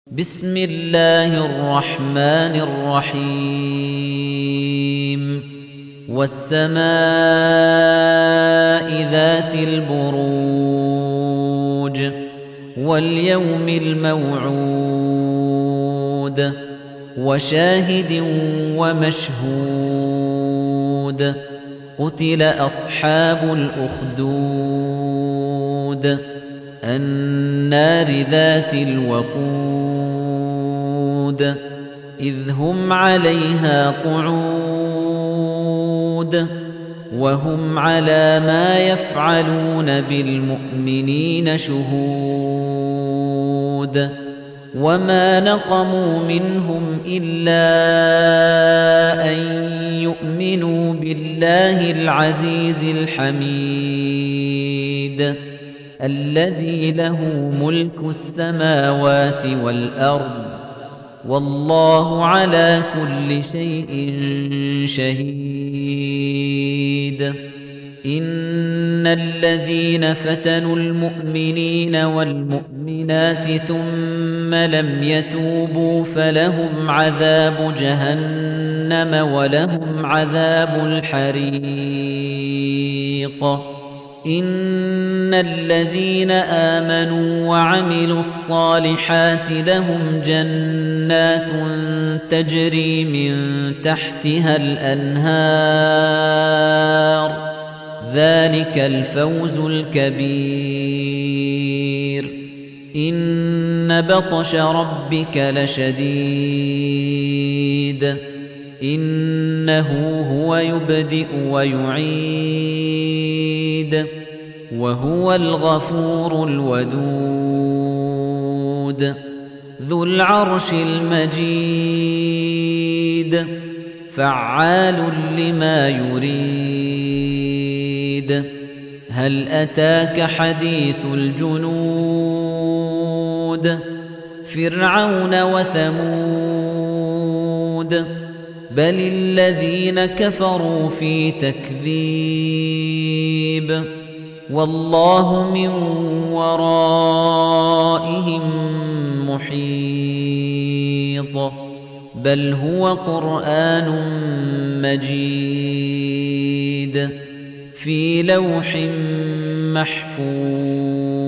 بسم الله الرحمن الرحيم والسماء ذات البروج واليوم الموعود وشاهد ومشهود قتل أصحاب الأخدود النار ذات الوقود إذ هم عليها قعود وهم على ما يفعلون بالمؤمنين شهود وما نقموا منهم إلا أن يؤمنوا بالله العزيز الحميد الذي له ملك السماوات والأرض والله على كل شيء شهيد إن الذين فتنوا المؤمنين والمؤمنات ثم لم يتوبوا فلهم عذاب جهنم ولهم عذاب الحريق إن الذين آمنوا وعملوا الصالحات لهم جنات تجري من تحتها الأنهار ذلك الفوز الكبير إن بطش ربك لشديد إنه هو يبدئ ويعيد وهو الغفور الودود ذو العرش المجيد فعال لما يريد هل أتاك حديث الجنود فرعون وثمود بل الذين كفروا في تكذيب والله من ورائهم محيط بل هو قرآن مجيد في لوح محفوظ